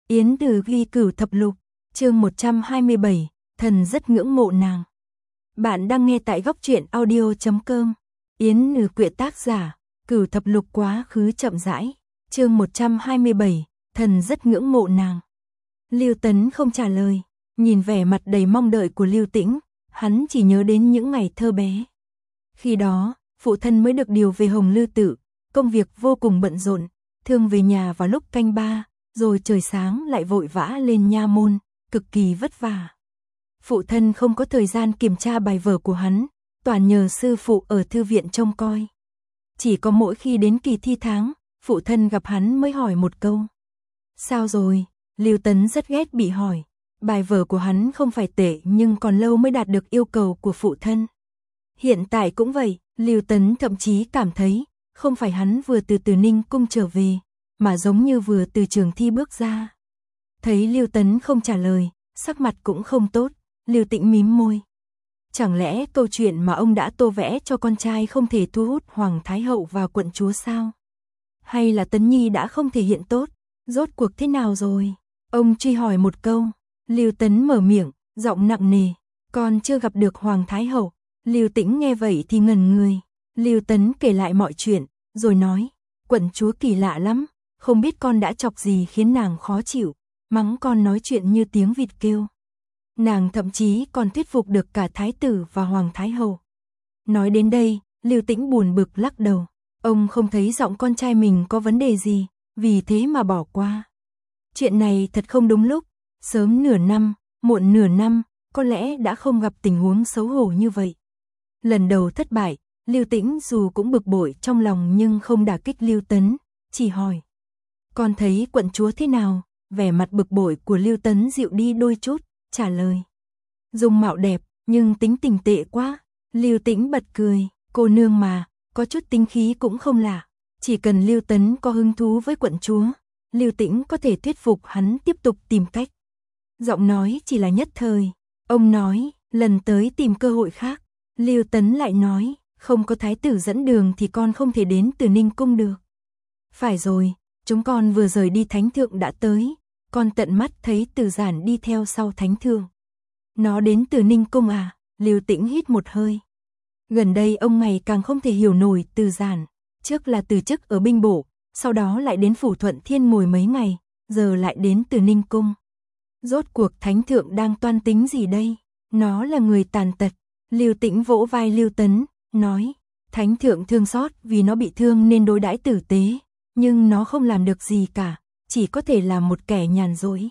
Yến Từ ghi Cửu Thập Lục, chương 127, thần rất ngưỡng mộ nàng. Bạn đang nghe tại góc truyện audio.com. Yến Từ quyện tác giả, Cửu Thập Lục quá khứ chậm rãi, chương 127, thần rất ngưỡng mộ nàng. Lưu Tấn không trả lời, nhìn vẻ mặt đầy mong đợi của Lưu Tĩnh, hắn chỉ nhớ đến những ngày thơ bé. Khi đó, phụ thân mới được điều về Hồng Lư Tự, công việc vô cùng bận rộn, thường về nhà vào lúc canh 3, rồi trời sáng lại vội vã lên nha môn, cực kỳ vất vả. Phụ thân không có thời gian kiểm tra bài vở của hắn, toàn nhờ sư phụ ở thư viện trông coi. Chỉ có mỗi khi đến kỳ thi tháng, phụ thân gặp hắn mới hỏi một câu. Sao rồi? Lưu Tấn rất ghét bị hỏi. Bài vở của hắn không phải tệ nhưng còn lâu mới đạt được yêu cầu của phụ thân. Hiện tại cũng vậy, Lưu Tấn thậm chí cảm thấy, không phải hắn vừa từ Từ Ninh cung trở về, mà giống như vừa từ trường thi bước ra. Thấy Lưu Tấn không trả lời, sắc mặt cũng không tốt, Lưu Tĩnh mím môi. Chẳng lẽ câu chuyện mà ông đã tô vẽ cho con trai không thể thu hút Hoàng Thái Hậu và quận chúa sao? Hay là Tấn Nhi đã không thể hiện tốt, rốt cuộc thế nào rồi? Ông truy hỏi một câu, Lưu Tấn mở miệng, giọng nặng nề, con chưa gặp được Hoàng Thái Hậu. Lưu Tĩnh nghe vậy thì ngẩn người. Lưu Tấn kể lại mọi chuyện, rồi nói, quận chúa kỳ lạ lắm, không biết con đã chọc gì khiến nàng khó chịu, mắng con nói chuyện như tiếng vịt kêu. Nàng thậm chí còn thuyết phục được cả thái tử và Hoàng Thái Hậu. Nói đến đây, Lưu Tĩnh buồn bực lắc đầu, ông không thấy giọng con trai mình có vấn đề gì, vì thế mà bỏ qua. Chuyện này thật không đúng lúc, sớm nửa năm, muộn nửa năm, có lẽ đã không gặp tình huống xấu hổ như vậy. Lần đầu thất bại, Lưu Tĩnh dù cũng bực bội trong lòng nhưng không đả kích Lưu Tấn, chỉ hỏi. Con thấy quận chúa thế nào? Vẻ mặt bực bội của Lưu Tấn dịu đi đôi chút, trả lời. Dung mạo đẹp, nhưng tính tình tệ quá. Lưu Tĩnh bật cười, cô nương mà, có chút tính khí cũng không lạ. Chỉ cần Lưu Tấn có hứng thú với quận chúa, Lưu Tĩnh có thể thuyết phục hắn tiếp tục tìm cách. Giọng nói chỉ là nhất thời. Ông nói, lần tới tìm cơ hội khác. Lưu Tấn lại nói, không có thái tử dẫn đường thì con không thể đến Từ Ninh cung được. Phải rồi, chúng con vừa rời đi thánh thượng đã tới, con tận mắt thấy Từ Giản đi theo sau thánh thượng. Nó đến Từ Ninh cung à? Lưu Tĩnh hít một hơi. Gần đây ông ngày càng không thể hiểu nổi Từ Giản, trước là từ chức ở binh bộ, sau đó lại đến phủ Thuận Thiên ngồi mấy ngày, giờ lại đến Từ Ninh cung. Rốt cuộc thánh thượng đang toan tính gì đây? Nó là người tàn tật. Lưu Tĩnh vỗ vai Lưu Tấn, nói, thánh thượng thương xót vì nó bị thương nên đối đãi tử tế, nhưng nó không làm được gì cả, chỉ có thể là một kẻ nhàn rỗi.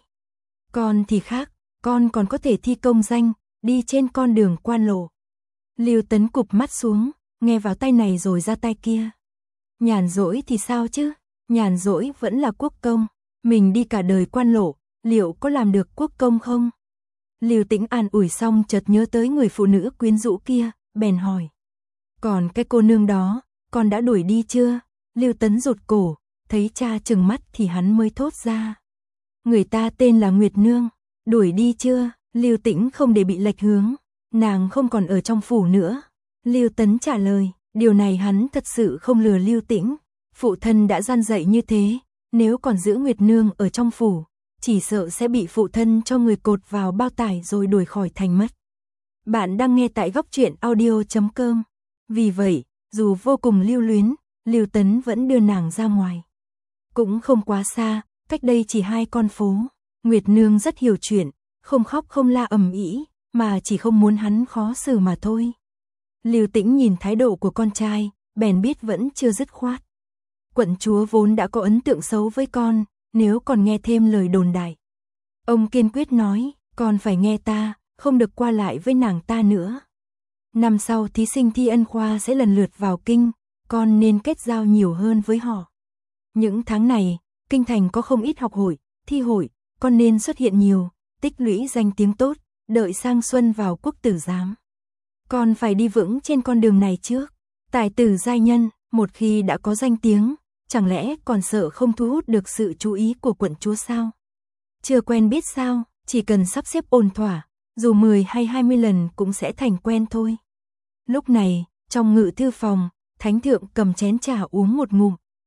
Con thì khác, con còn có thể thi công danh, đi trên con đường quan lộ. Lưu Tấn cụp mắt xuống, nghe vào tay này rồi ra tay kia. Nhàn rỗi thì sao chứ? Nhàn rỗi vẫn là quốc công, mình đi cả đời quan lộ, liệu có làm được quốc công không? Lưu Tĩnh an ủi xong chợt nhớ tới người phụ nữ quyến rũ kia, bèn hỏi. Còn cái cô nương đó, con đã đuổi đi chưa? Lưu Tấn rụt cổ, thấy cha trừng mắt thì hắn mới thốt ra. Người ta tên là Nguyệt Nương, đuổi đi chưa? Lưu Tĩnh không để bị lệch hướng, nàng không còn ở trong phủ nữa. Lưu Tấn trả lời, điều này hắn thật sự không lừa Lưu Tĩnh. Phụ thân đã gian dạy như thế, nếu còn giữ Nguyệt Nương ở trong phủ, chỉ sợ sẽ bị phụ thân cho người cột vào bao tải rồi đuổi khỏi thành mất. Bạn đang nghe tại góc truyện audio.com. Vì vậy, dù vô cùng lưu luyến, Lưu Tấn vẫn đưa nàng ra ngoài. Cũng không quá xa, cách đây chỉ 2 con phố. Nguyệt Nương rất hiểu chuyện, không khóc không la ầm ĩ, mà chỉ không muốn hắn khó xử mà thôi. Lưu Tĩnh nhìn thái độ của con trai, bèn biết vẫn chưa dứt khoát. Quận chúa vốn đã có ấn tượng xấu với con, nếu còn nghe thêm lời đồn đại. Ông kiên quyết nói, con phải nghe ta, không được qua lại với nàng ta nữa. Năm sau thí sinh thi ân khoa sẽ lần lượt vào kinh, con nên kết giao nhiều hơn với họ. Những tháng này, kinh thành có không ít học hội, thi hội, con nên xuất hiện nhiều, tích lũy danh tiếng tốt, đợi sang xuân vào quốc tử giám. Con phải đi vững trên con đường này trước. Tài tử giai nhân, một khi đã có danh tiếng, chẳng lẽ còn sợ không thu hút được sự chú ý của quận chúa sao? Chưa quen biết sao, chỉ cần sắp xếp ổn thỏa, dù 10 hay 20 lần cũng sẽ thành quen thôi. Lúc này, trong ngự thư phòng, thánh thượng cầm chén trà uống một ngụm.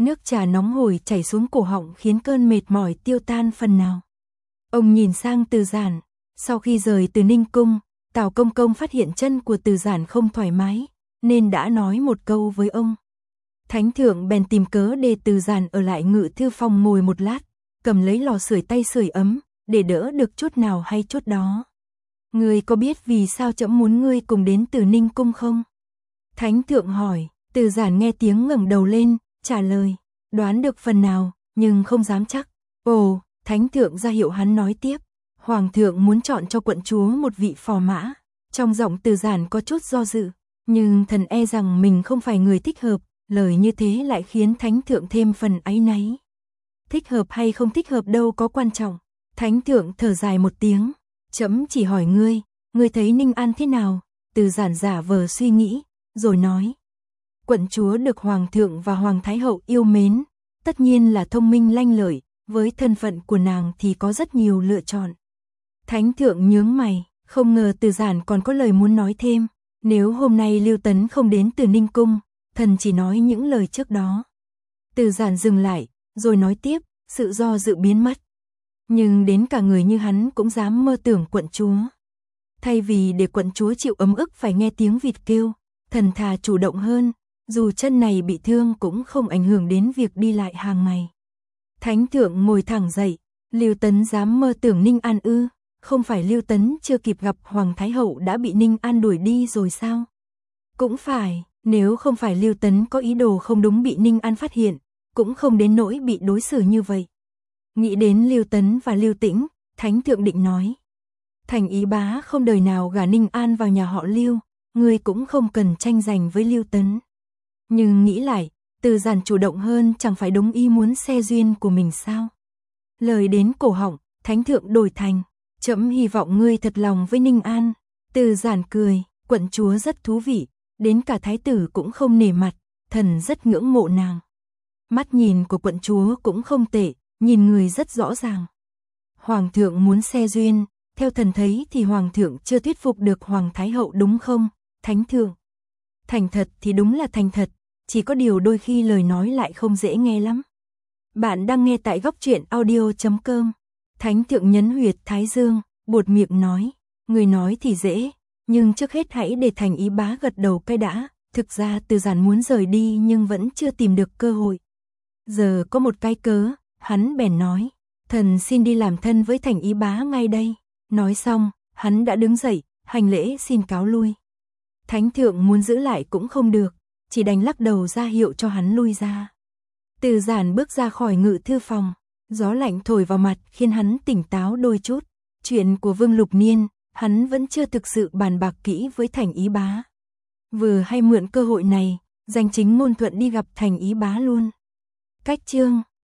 Nước trà nóng hổi chảy xuống cổ họng khiến cơn mệt mỏi tiêu tan phần nào. Ông nhìn sang Từ Giản, sau khi rời từ Ninh Cung, Tào Công Công phát hiện chân của Từ Giản không thoải mái, nên đã nói một câu với ông. Thánh thượng bèn tìm cớ để Từ Giản ở lại Ngự thư phòng ngồi một lát, cầm lấy lò sưởi tay sưởi ấm, để đỡ được chút nào hay chút đó. Ngươi có biết vì sao trẫm muốn ngươi cùng đến Từ Ninh Cung không? Thánh thượng hỏi. Từ Giản nghe tiếng ngẩng đầu lên, trả lời, đoán được phần nào, nhưng không dám chắc. Ồ, thánh thượng ra hiệu hắn nói tiếp. Hoàng thượng muốn chọn cho quận chúa một vị phò mã. Trong giọng Từ Giản có chút do dự, nhưng thần e rằng mình không phải người thích hợp, lời như thế lại khiến thánh thượng thêm phần áy náy. Thích hợp hay không thích hợp đâu có quan trọng. Thánh thượng thở dài một tiếng, trẫm chỉ hỏi ngươi thấy Ninh An thế nào? Từ Giản giả vờ suy nghĩ, rồi nói. Quận chúa được Hoàng thượng và Hoàng Thái hậu yêu mến, tất nhiên là thông minh lanh lợi, với thân phận của nàng thì có rất nhiều lựa chọn. Thánh thượng nhướng mày, không ngờ Từ Giản còn có lời muốn nói thêm. Nếu hôm nay Lưu Tấn không đến từ Ninh Cung, thần chỉ nói những lời trước đó. Từ Giản dừng lại, rồi nói tiếp, sự do dự biến mất. Nhưng đến cả người như hắn cũng dám mơ tưởng quận chúa. Thay vì để quận chúa chịu ấm ức phải nghe tiếng vịt kêu, thần thà chủ động hơn, dù chân này bị thương cũng không ảnh hưởng đến việc đi lại hàng ngày. Thánh thượng ngồi thẳng dậy, Lưu Tấn dám mơ tưởng Ninh An ư? Không phải Lưu Tấn chưa kịp gặp Hoàng Thái hậu đã bị Ninh An đuổi đi rồi sao? Cũng phải, nếu không phải Lưu Tấn có ý đồ không đúng bị Ninh An phát hiện, cũng không đến nỗi bị đối xử như vậy. Nghĩ đến Lưu Tấn và Lưu Tĩnh, Thánh thượng định nói. Thành Ý bá không đời nào gả Ninh An vào nhà họ Lưu, ngươi cũng không cần tranh giành với Lưu Tấn. Nhưng nghĩ lại, Từ Giản chủ động hơn chẳng phải đúng ý muốn xe duyên của mình sao? Lời đến cổ họng, Thánh thượng đổi thành, trẫm hy vọng ngươi thật lòng với Ninh An. Từ Giản cười, quận chúa rất thú vị, đến cả thái tử cũng không nể mặt, thần rất ngưỡng mộ nàng. Mắt nhìn của quận chúa cũng không tệ, nhìn người rất rõ ràng. Hoàng thượng muốn xe duyên, theo thần thấy thì Hoàng thượng chưa thuyết phục được Hoàng Thái hậu đúng không, Thánh thượng? Thành thật thì đúng là thành thật, chỉ có điều đôi khi lời nói lại không dễ nghe lắm. Bạn đang nghe tại góc truyện audio.com. Thánh thượng nhấn huyệt thái dương, buột miệng nói, người nói thì dễ, nhưng trước hết hãy để Thành Ý bá gật đầu cái đã. Thực ra Từ Giản muốn rời đi nhưng vẫn chưa tìm được cơ hội. Giờ có một cái cớ, hắn bèn nói, thần xin đi làm thân với Thành Ý bá ngay đây. Nói xong, hắn đã đứng dậy, hành lễ xin cáo lui. Thánh thượng muốn giữ lại cũng không được, chỉ đành lắc đầu ra hiệu cho hắn lui ra. Từ Giản bước ra khỏi Ngự thư phòng, gió lạnh thổi vào mặt khiến hắn tỉnh táo đôi chút. Chuyện của Vương Lục Niên, hắn vẫn chưa thực sự bàn bạc kỹ với Thành Ý bá. Vừa hay mượn cơ hội này, danh chính ngôn thuận đi gặp Thành Ý bá luôn. Cách chương